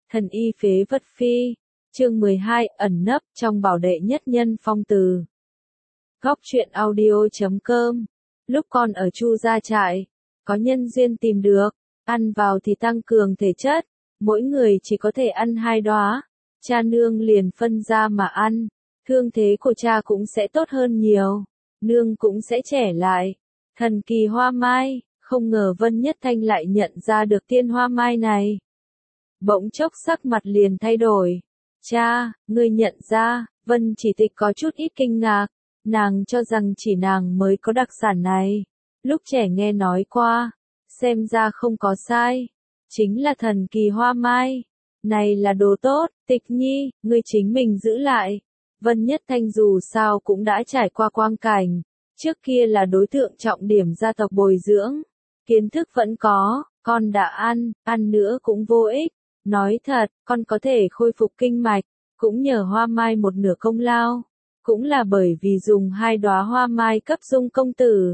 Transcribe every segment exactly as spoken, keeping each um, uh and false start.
Thần y phế vật phi. Chương mười hai, ẩn nấp trong bảo đệ nhất nhân phong từ. Góc truyện audio chấm com. Lúc con ở Chu gia trại, có nhân duyên tìm được, ăn vào thì tăng cường thể chất, mỗi người chỉ có thể ăn hai đóa, cha nương liền phân ra mà ăn, thương thế của cha cũng sẽ tốt hơn nhiều, nương cũng sẽ trẻ lại. Thần kỳ hoa mai, không ngờ Vân Nhất Thanh lại nhận ra được tiên hoa mai này. Bỗng chốc sắc mặt liền thay đổi. Cha, ngươi nhận ra, Vân Chỉ Tịch có chút ít kinh ngạc, nàng cho rằng chỉ nàng mới có đặc sản này. Lúc trẻ nghe nói qua, xem ra không có sai, chính là thần kỳ hoa mai. Này là đồ tốt, Tịch Nhi, ngươi chính mình giữ lại. Vân Nhất Thanh dù sao cũng đã trải qua quang cảnh, trước kia là đối tượng trọng điểm gia tộc bồi dưỡng. Kiến thức vẫn có, con đã ăn, ăn nữa cũng vô ích. Nói thật, con có thể khôi phục kinh mạch, cũng nhờ hoa mai một nửa công lao, cũng là bởi vì dùng hai đóa hoa mai cấp Dung công tử.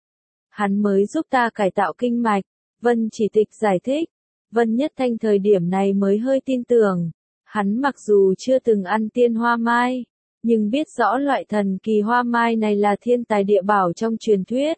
Hắn mới giúp ta cải tạo kinh mạch, Vân Chỉ Tịch giải thích. Vân Nhất Thanh thời điểm này mới hơi tin tưởng, hắn mặc dù chưa từng ăn tiên hoa mai, nhưng biết rõ loại thần kỳ hoa mai này là thiên tài địa bảo trong truyền thuyết.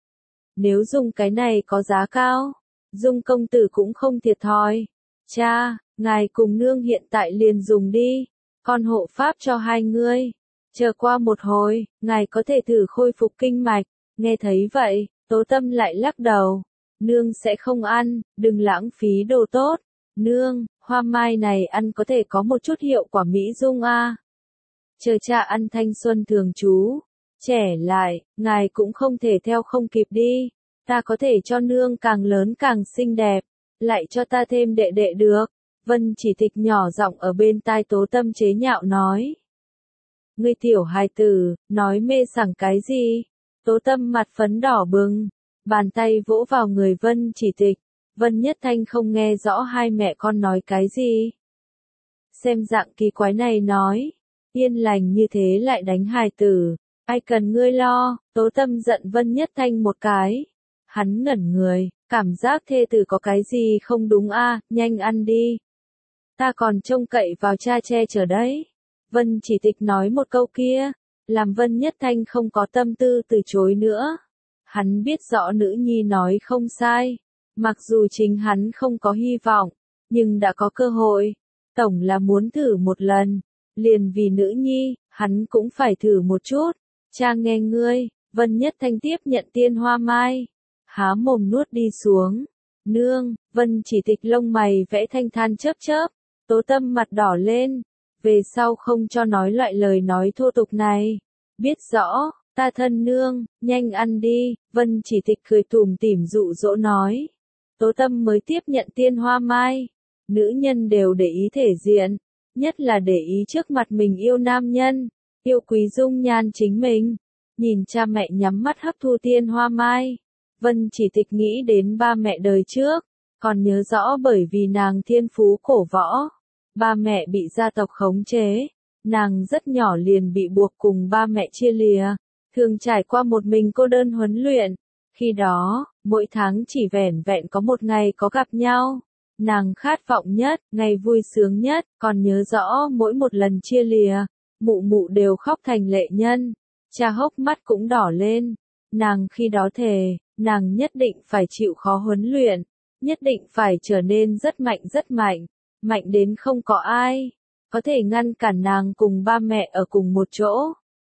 Nếu dùng cái này có giá cao, Dung công tử cũng không thiệt thòi. Cha, ngài cùng nương hiện tại liền dùng đi, con hộ pháp cho hai ngươi. Chờ qua một hồi, ngài có thể thử khôi phục kinh mạch. Nghe thấy vậy, Tố Tâm lại lắc đầu. Nương sẽ không ăn, đừng lãng phí đồ tốt. Nương, hoa mai này ăn có thể có một chút hiệu quả mỹ dung a. À. Chờ cha ăn thanh xuân thường trú, trẻ lại, ngài cũng không thể theo không kịp đi. Ta có thể cho nương càng lớn càng xinh đẹp, lại cho ta thêm đệ đệ được. Vân Chỉ Tịch nhỏ giọng ở bên tai Tố Tâm chế nhạo nói. Ngươi tiểu hài tử, nói mê sảng cái gì? Tố Tâm mặt phấn đỏ bừng, bàn tay vỗ vào người Vân Chỉ Tịch. Vân Nhất Thanh không nghe rõ hai mẹ con nói cái gì. Xem dạng kỳ quái này nói, yên lành như thế lại đánh hài tử, ai cần ngươi lo. Tố Tâm giận Vân Nhất Thanh một cái. Hắn ngẩn người, cảm giác thê tử có cái gì không đúng a, à, nhanh ăn đi. Ta còn trông cậy vào cha che chở đấy. Vân Chỉ Tịch nói một câu kia, làm Vân Nhất Thanh không có tâm tư từ chối nữa. Hắn biết rõ nữ nhi nói không sai, mặc dù chính hắn không có hy vọng, nhưng đã có cơ hội, tổng là muốn thử một lần, liền vì nữ nhi, hắn cũng phải thử một chút. Cha nghe ngươi. Vân Nhất Thanh tiếp nhận tiên hoa mai, há mồm nuốt đi xuống. Nương, Vân Chỉ Tịch lông mày vẽ thanh than chớp chớp, Tố Tâm mặt đỏ lên, về sau không cho nói loại lời nói thô tục này. Biết rõ, ta thân nương, nhanh ăn đi. Vân Chỉ Tịch cười tủm tỉm dụ dỗ nói. Tố Tâm mới tiếp nhận tiên hoa mai. Nữ nhân đều để ý thể diện, nhất là để ý trước mặt mình yêu nam nhân, yêu quý dung nhan chính mình. Nhìn cha mẹ nhắm mắt hấp thu tiên hoa mai, Vân Chỉ Tịch nghĩ đến ba mẹ đời trước, còn nhớ rõ bởi vì nàng thiên phú cổ võ, ba mẹ bị gia tộc khống chế, nàng rất nhỏ liền bị buộc cùng ba mẹ chia lìa, thường trải qua một mình cô đơn huấn luyện. Khi đó, mỗi tháng chỉ vẻn vẹn có một ngày có gặp nhau, nàng khát vọng nhất, ngày vui sướng nhất, còn nhớ rõ mỗi một lần chia lìa, mụ mụ đều khóc thành lệ nhân, cha hốc mắt cũng đỏ lên. Nàng khi đó thề, nàng nhất định phải chịu khó huấn luyện, nhất định phải trở nên rất mạnh rất mạnh, mạnh đến không có ai có thể ngăn cản nàng cùng ba mẹ ở cùng một chỗ.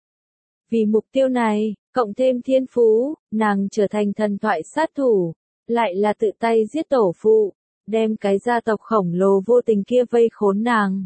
Vì mục tiêu này, cộng thêm thiên phú, nàng trở thành thần thoại sát thủ, lại là tự tay giết tổ phụ, đem cái gia tộc khổng lồ vô tình kia vây khốn nàng.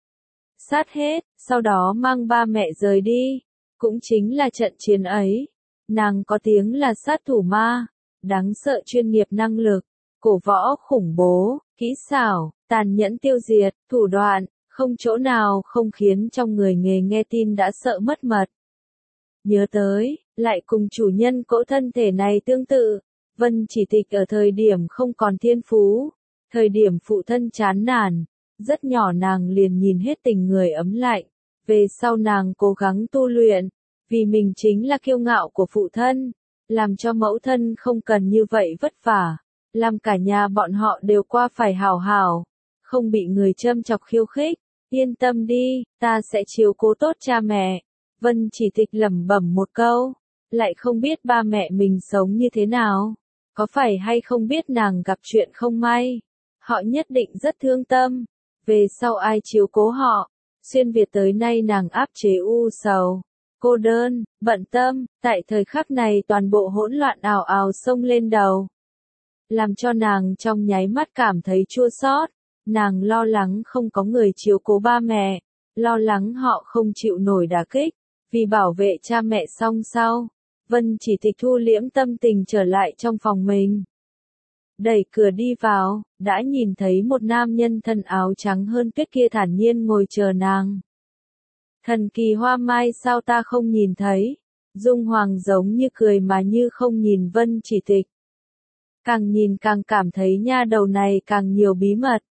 Sát hết, sau đó mang ba mẹ rời đi, cũng chính là trận chiến ấy. Nàng có tiếng là sát thủ ma, đáng sợ chuyên nghiệp năng lực, cổ võ khủng bố, kỹ xảo, tàn nhẫn tiêu diệt, thủ đoạn, không chỗ nào không khiến trong người nghề nghe tin đã sợ mất mật. Nhớ tới, lại cùng chủ nhân cỗ thân thể này tương tự, Vân Chỉ Tịch ở thời điểm không còn thiên phú, thời điểm phụ thân chán nản, rất nhỏ nàng liền nhìn hết tình người ấm lạnh, về sau nàng cố gắng tu luyện, vì mình chính là kiêu ngạo của phụ thân, làm cho mẫu thân không cần như vậy vất vả, làm cả nhà bọn họ đều qua phải hảo hảo, không bị người châm chọc khiêu khích. Yên tâm đi, ta sẽ chiếu cố tốt cha mẹ. Vân Chỉ Tịch lẩm bẩm một câu, lại không biết ba mẹ mình sống như thế nào. Có phải hay không biết nàng gặp chuyện không may. Họ nhất định rất thương tâm. Về sau ai chiếu cố họ. Xuyên Việt tới nay nàng áp chế u sầu, cô đơn, bận tâm, tại thời khắc này toàn bộ hỗn loạn ào ào xông lên đầu. Làm cho nàng trong nháy mắt cảm thấy chua xót. Nàng lo lắng không có người chiếu cố ba mẹ, lo lắng họ không chịu nổi đả kích, vì bảo vệ cha mẹ song sau. Vân Chỉ Tịch thu liễm tâm tình trở lại trong phòng mình. Đẩy cửa đi vào, đã nhìn thấy một nam nhân thân áo trắng hơn tuyết kia thản nhiên ngồi chờ nàng. Thần kỳ hoa mai sao ta không nhìn thấy? Dung Hoàng giống như cười mà như không nhìn Vân Chỉ Tịch. Càng nhìn càng cảm thấy nha đầu này càng nhiều bí mật.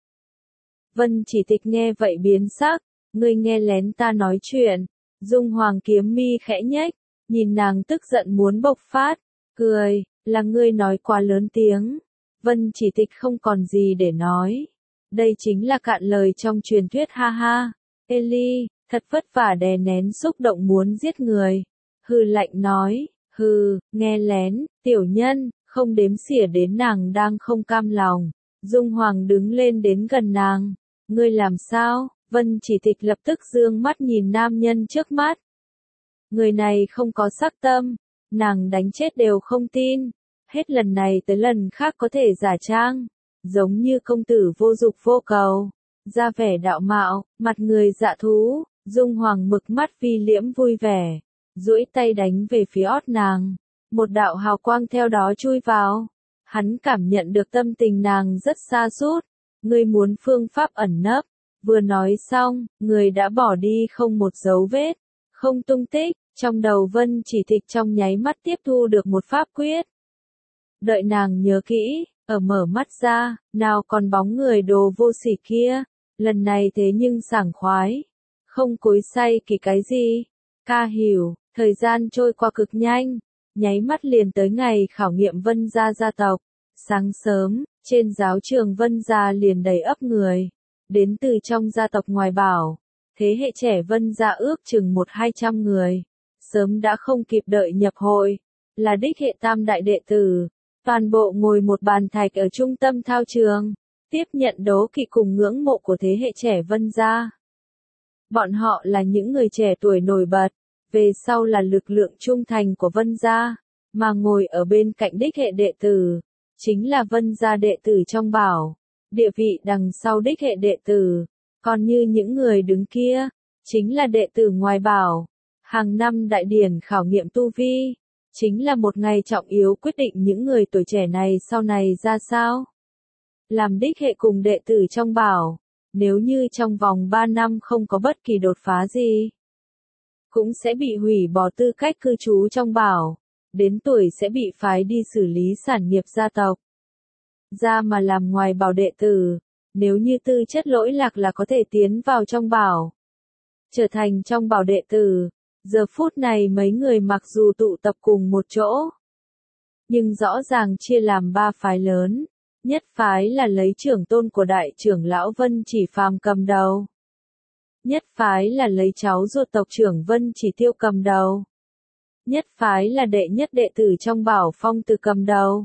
Vân Chỉ Tịch nghe vậy biến sắc, ngươi nghe lén ta nói chuyện. Dung Hoàng kiếm mi khẽ nhếch, nhìn nàng tức giận muốn bộc phát, cười, là ngươi nói quá lớn tiếng. Vân Chỉ Tịch không còn gì để nói. Đây chính là cạn lời trong truyền thuyết ha ha. Eli, thật vất vả đè nén xúc động muốn giết người. Hừ lạnh nói, hừ, nghe lén, tiểu nhân, không đếm xỉa đến nàng đang không cam lòng. Dung Hoàng đứng lên đến gần nàng. Ngươi làm sao? Vân Chỉ Tịch lập tức dương mắt nhìn nam nhân trước mắt. Người này không có sắc tâm, nàng đánh chết đều không tin. Hết lần này tới lần khác có thể giả trang, giống như công tử vô dục vô cầu, ra vẻ đạo mạo, mặt người dạ thú. Dung Hoàng mực mắt vi liễm vui vẻ, duỗi tay đánh về phía ót nàng. Một đạo hào quang theo đó chui vào. Hắn cảm nhận được tâm tình nàng rất xa sút. Ngươi muốn phương pháp ẩn nấp. Vừa nói xong, người đã bỏ đi không một dấu vết, không tung tích. Trong đầu Vân Chỉ Tịch trong nháy mắt tiếp thu được một pháp quyết. Đợi nàng nhớ kỹ, ở mở mắt ra, nào còn bóng người đồ vô sỉ kia. Lần này thế nhưng sảng khoái. Không cối say kỳ cái gì. Ca hiểu, thời gian trôi qua cực nhanh. Nháy mắt liền tới ngày khảo nghiệm Vân gia gia tộc. Sáng sớm, trên giáo trường Vân gia liền đầy ắp người. Đến từ trong gia tộc ngoài bảo. Thế hệ trẻ Vân gia ước chừng một hai trăm người. Sớm đã không kịp đợi nhập hội. Là đích hệ tam đại đệ tử. Toàn bộ ngồi một bàn thạch ở trung tâm thao trường. Tiếp nhận đố kỵ cùng ngưỡng mộ của thế hệ trẻ Vân gia. Bọn họ là những người trẻ tuổi nổi bật. Về sau là lực lượng trung thành của Vân gia. Mà ngồi ở bên cạnh đích hệ đệ tử. Chính là Vân gia đệ tử trong bảo. Địa vị đằng sau đích hệ đệ tử. Còn như những người đứng kia. Chính là đệ tử ngoài bảo. Hàng năm đại điển khảo nghiệm tu vi. Chính là một ngày trọng yếu quyết định những người tuổi trẻ này sau này ra sao. Làm đích hệ cùng đệ tử trong bảo. Nếu như trong vòng ba năm không có bất kỳ đột phá gì. Cũng sẽ bị hủy bỏ tư cách cư trú trong bảo. Đến tuổi sẽ bị phái đi xử lý sản nghiệp gia tộc. Ra mà làm ngoài bảo đệ tử. Nếu như tư chất lỗi lạc là có thể tiến vào trong bảo. Trở thành trong bảo đệ tử. Giờ phút này mấy người mặc dù tụ tập cùng một chỗ. Nhưng rõ ràng chia làm ba phái lớn. Nhất phái là lấy trưởng tôn của đại trưởng lão Vân Chỉ Phàm cầm đầu. Nhất phái là lấy cháu ruột tộc trưởng Vân Chỉ Tiêu cầm đầu. Nhất phái là đệ nhất đệ tử trong bảo phong từ cầm đầu.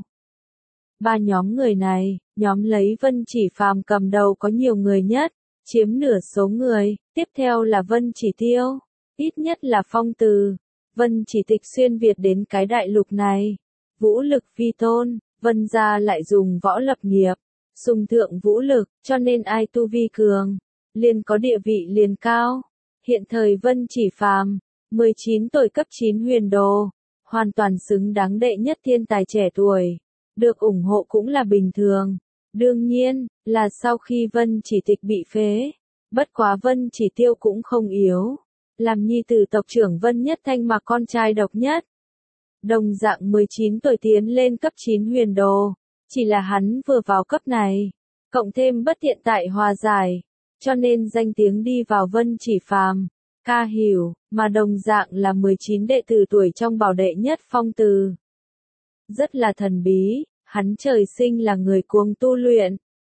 Ba nhóm người này, nhóm lấy Vân Chỉ Phàm cầm đầu có nhiều người nhất, chiếm nửa số người, tiếp theo là Vân Chỉ Tiêu, ít nhất là Phong Từ. Vân Chỉ Tịch xuyên Việt đến cái đại lục này, vũ lực vi tôn, Vân gia lại dùng võ lập nghiệp, sùng thượng vũ lực, cho nên ai tu vi cường, liền có địa vị liền cao. Hiện thời Vân Chỉ Phàm, mười chín tuổi cấp chín huyền đồ, hoàn toàn xứng đáng đệ nhất thiên tài trẻ tuổi. Được ủng hộ cũng là bình thường. Đương nhiên, là sau khi Vân Chỉ Tịch bị phế. Bất quá Vân Chỉ Tiêu cũng không yếu. Làm nhi tử tộc trưởng Vân Nhất Thanh mà con trai độc nhất. Đồng dạng mười chín tuổi tiến lên cấp chín huyền đồ. Chỉ là hắn vừa vào cấp này. Cộng thêm bất tiện tại hòa giải. Cho nên danh tiếng đi vào Vân Chỉ Phàm. Ca hiểu, mà đồng dạng là mười chín đệ tử tuổi trong bảo đệ nhất Phong Từ. Rất là thần bí, hắn trời sinh là người cuồng tu luyện,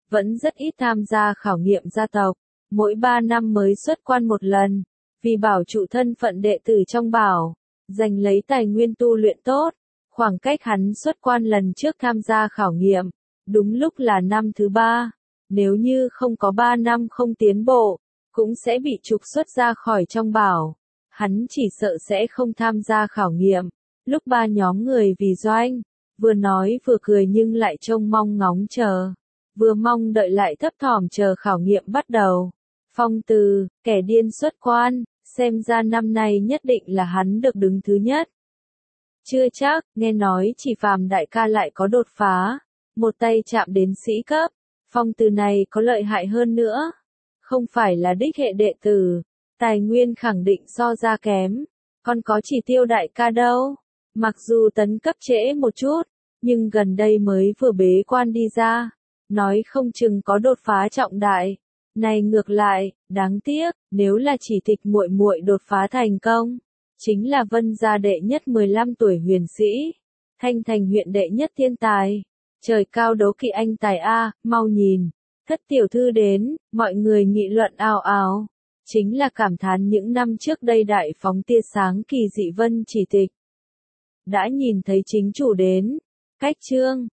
vẫn rất ít tham gia khảo nghiệm gia tộc, mỗi ba năm mới xuất quan một lần, vì bảo trụ thân phận đệ tử trong bảo, giành lấy tài nguyên tu luyện tốt. Khoảng cách hắn xuất quan lần trước tham gia khảo nghiệm, đúng lúc là năm thứ ba. Nếu như không có ba năm không tiến bộ, cũng sẽ bị trục xuất ra khỏi trong bảo. Hắn chỉ sợ sẽ không tham gia khảo nghiệm. Lúc ba nhóm người vì Doanh, vừa nói vừa cười nhưng lại trông mong ngóng chờ. Vừa mong đợi lại thấp thỏm chờ khảo nghiệm bắt đầu. Phong Từ, kẻ điên xuất quan, xem ra năm nay nhất định là hắn được đứng thứ nhất. Chưa chắc, nghe nói chỉ Phàm đại ca lại có đột phá, một tay chạm đến sĩ cấp. Phong Từ này có lợi hại hơn nữa. Không phải là đích hệ đệ tử, tài nguyên khẳng định so ra kém, còn có chỉ Tiêu đại ca đâu. Mặc dù tấn cấp trễ một chút, nhưng gần đây mới vừa bế quan đi ra, nói không chừng có đột phá trọng đại. Này ngược lại, đáng tiếc, nếu là chỉ Tịch muội muội đột phá thành công, chính là Vân gia đệ nhất mười lăm tuổi huyền sĩ, Thanh Thành huyện đệ nhất thiên tài. Trời cao đấu kỵ anh tài a, mau nhìn, Thất tiểu thư đến, mọi người nghị luận ào ào. Chính là cảm thán những năm trước đây đại phóng tia sáng kỳ dị Vân chỉ Tịch. Đã nhìn thấy chính chủ đến, cách chương